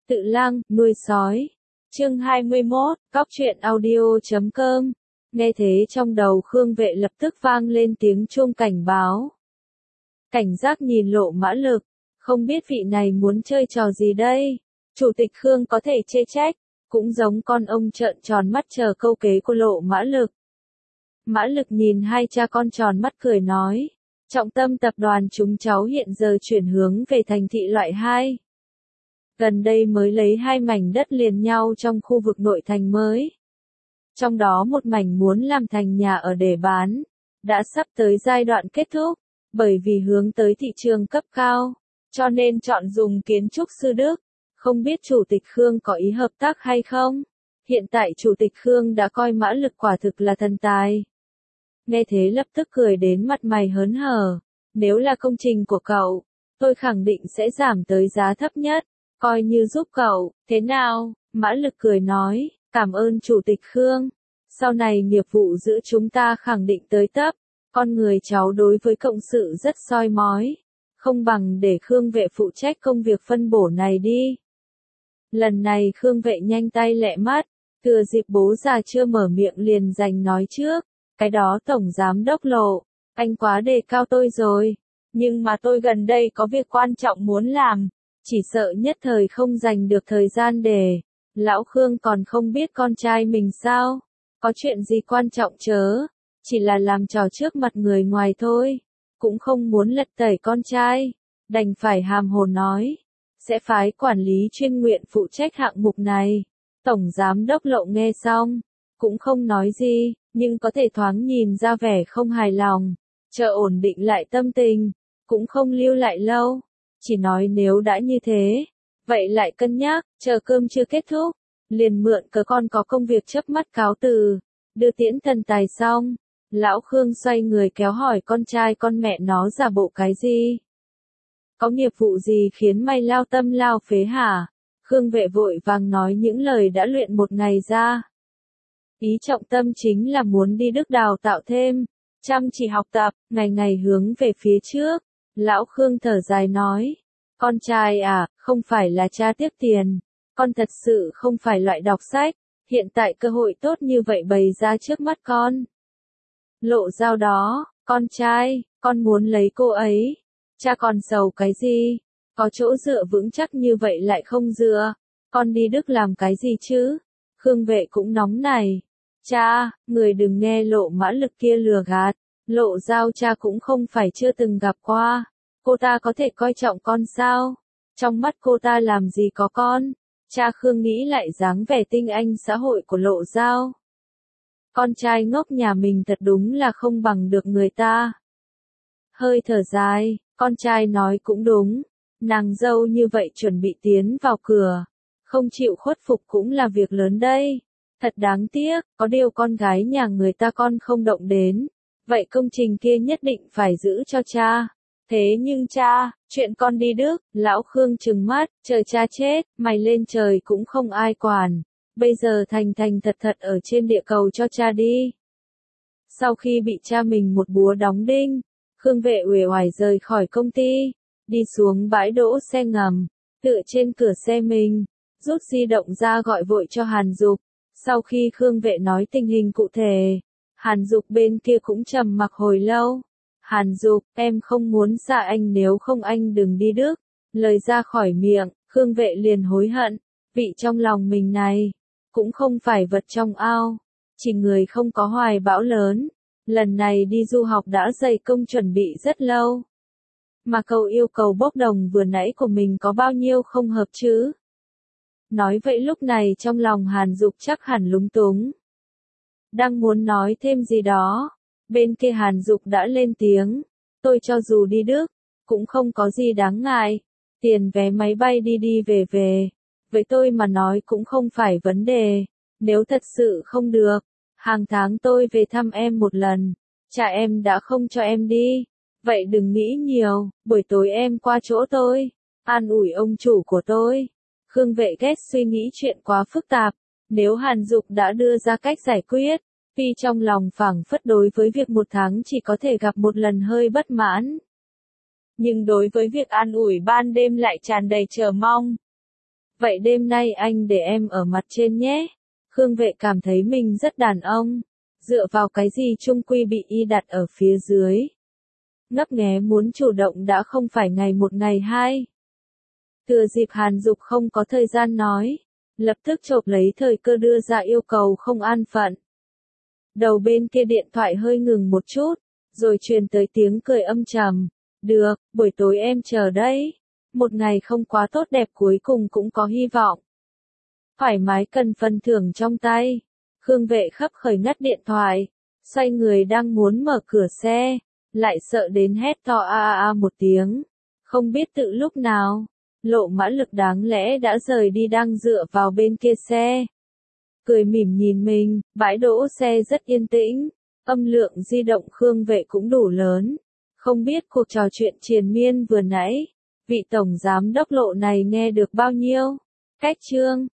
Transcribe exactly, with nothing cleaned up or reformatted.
Tự lang, nuôi sói. Chương hai mươi mốt, cóc truyện audio chấm com. Nghe thế trong đầu Khương Vệ lập tức vang lên tiếng chuông cảnh báo. Cảnh giác nhìn Lộ Mã Lực, không biết vị này muốn chơi trò gì đây. Chủ tịch Khương có thể chê trách, cũng giống con ông trợn tròn mắt chờ câu kế của Lộ Mã Lực. Mã Lực nhìn hai cha con tròn mắt cười nói, trọng tâm tập đoàn chúng cháu hiện giờ chuyển hướng về thành thị loại hai. Gần đây mới lấy hai mảnh đất liền nhau trong khu vực nội thành mới. Trong đó một mảnh muốn làm thành nhà ở để bán, đã sắp tới giai đoạn kết thúc, bởi vì hướng tới thị trường cấp cao, cho nên chọn dùng kiến trúc sư Đức. Không biết Chủ tịch Khương có ý hợp tác hay không? Hiện tại Chủ tịch Khương đã coi Mã Lực quả thực là thần tài. Nghe thế lập tức cười đến mặt mày hớn hở. Nếu là công trình của cậu, tôi khẳng định sẽ giảm tới giá thấp nhất, coi như giúp cậu, thế nào? Mã Lực cười nói, cảm ơn Chủ tịch Khương. Sau này nghiệp vụ giữa chúng ta khẳng định tới tấp, con người cháu đối với cộng sự rất soi mói. Không bằng để Khương Vệ phụ trách công việc phân bổ này đi. Lần này Khương Vệ nhanh tay lẹ mắt, thừa dịp bố già chưa mở miệng liền giành nói trước, cái đó Tổng Giám Đốc Lộ, anh quá đề cao tôi rồi, nhưng mà tôi gần đây có việc quan trọng muốn làm, chỉ sợ nhất thời không dành được thời gian để, lão Khương còn không biết con trai mình sao, có chuyện gì quan trọng chớ, chỉ là làm trò trước mặt người ngoài thôi, cũng không muốn lật tẩy con trai, đành phải hàm hồ nói. Sẽ phái quản lý chuyên nguyện phụ trách hạng mục này. Tổng Giám Đốc Lộ nghe xong, cũng không nói gì, nhưng có thể thoáng nhìn ra vẻ không hài lòng, chờ ổn định lại tâm tình, cũng không lưu lại lâu, chỉ nói nếu đã như thế, vậy lại cân nhắc, chờ cơm chưa kết thúc, liền mượn cớ con có công việc chớp mắt cáo từ, đưa tiễn thần tài xong, lão Khương xoay người kéo hỏi con trai con mẹ nó giả bộ cái gì. Có nghiệp vụ gì khiến mày lao tâm lao phế hả? Khương Vệ vội vàng nói những lời đã luyện một ngày ra. Ý trọng tâm chính là muốn đi Đức đào tạo thêm, chăm chỉ học tập, ngày ngày hướng về phía trước. Lão Khương thở dài nói, con trai à, không phải là cha tiếc tiền, con thật sự không phải loại đọc sách, hiện tại cơ hội tốt như vậy bày ra trước mắt con. Lộ Giao đó, con trai, con muốn lấy cô ấy. Cha còn sầu cái gì? Có chỗ dựa vững chắc như vậy lại không dựa. Con đi Đức làm cái gì chứ? Khương Vệ cũng nóng này. Cha, người đừng nghe Lộ Mã Lực kia lừa gạt. Lộ Giao cha cũng không phải chưa từng gặp qua. Cô ta có thể coi trọng con sao? Trong mắt cô ta làm gì có con? Cha Khương nghĩ lại dáng vẻ tinh anh xã hội của Lộ Giao. Con trai ngốc nhà mình thật đúng là không bằng được người ta. Hơi thở dài. Con trai nói cũng đúng, nàng dâu như vậy chuẩn bị tiến vào cửa, không chịu khuất phục cũng là việc lớn đây. Thật đáng tiếc, có điều con gái nhà người ta con không động đến, vậy công trình kia nhất định phải giữ cho cha. Thế nhưng cha, chuyện con đi Đức, lão Khương trừng mắt, chờ cha chết, mày lên trời cũng không ai quản, bây giờ thành thành thật thật ở trên địa cầu cho cha đi. Sau khi bị cha mình một búa đóng đinh, Khương Vệ uể oải rời khỏi công ty, đi xuống bãi đỗ xe ngầm, tựa trên cửa xe mình, rút di động ra gọi vội cho Hàn Dục. Sau khi Khương Vệ nói tình hình cụ thể, Hàn Dục bên kia cũng trầm mặc hồi lâu. Hàn Dục, em không muốn xa anh, nếu không anh đừng đi Đức. Lời ra khỏi miệng, Khương Vệ liền hối hận, vị trong lòng mình này, cũng không phải vật trong ao, chỉ người không có hoài bão lớn. Lần này đi du học đã dày công chuẩn bị rất lâu. Mà câu yêu cầu bốc đồng vừa nãy của mình có bao nhiêu không hợp chứ? Nói vậy lúc này trong lòng Hàn Dục chắc hẳn lúng túng. Đang muốn nói thêm gì đó, bên kia Hàn Dục đã lên tiếng. Tôi cho dù đi Đức, cũng không có gì đáng ngại. Tiền vé máy bay đi đi về về, với tôi mà nói cũng không phải vấn đề. Nếu thật sự không được, hàng tháng tôi về thăm em một lần, cha em đã không cho em đi, vậy đừng nghĩ nhiều, buổi tối em qua chỗ tôi, an ủi ông chủ của tôi. Khương Vệ ghét suy nghĩ chuyện quá phức tạp, nếu Hàn Dục đã đưa ra cách giải quyết, Phi trong lòng phảng phất đối với việc một tháng chỉ có thể gặp một lần hơi bất mãn. Nhưng đối với việc an ủi ban đêm lại tràn đầy chờ mong. Vậy đêm nay anh để em ở mặt trên nhé. Khương Vệ cảm thấy mình rất đàn ông. Dựa vào cái gì chung quy bị y đặt ở phía dưới. Ngấp nghé muốn chủ động đã không phải ngày một ngày hai. Thừa dịp Hàn Dục không có thời gian nói. Lập tức chộp lấy thời cơ đưa ra yêu cầu không an phận. Đầu bên kia điện thoại hơi ngừng một chút. Rồi truyền tới tiếng cười âm trầm. Được, buổi tối em chờ đấy. Một ngày không quá tốt đẹp cuối cùng cũng có hy vọng. Thoải mái cần phần thưởng trong tay. Khương Vệ khấp khởi ngắt điện thoại. Xoay người đang muốn mở cửa xe. Lại sợ đến hét to a a a một tiếng. Không biết tự lúc nào. Lộ Mã Lực đáng lẽ đã rời đi đang dựa vào bên kia xe. Cười mỉm nhìn mình, bãi đỗ xe rất yên tĩnh. Âm lượng di động Khương Vệ cũng đủ lớn. Không biết cuộc trò chuyện triền miên vừa nãy. Vị tổng giám đốc Lộ này nghe được bao nhiêu. Cách chương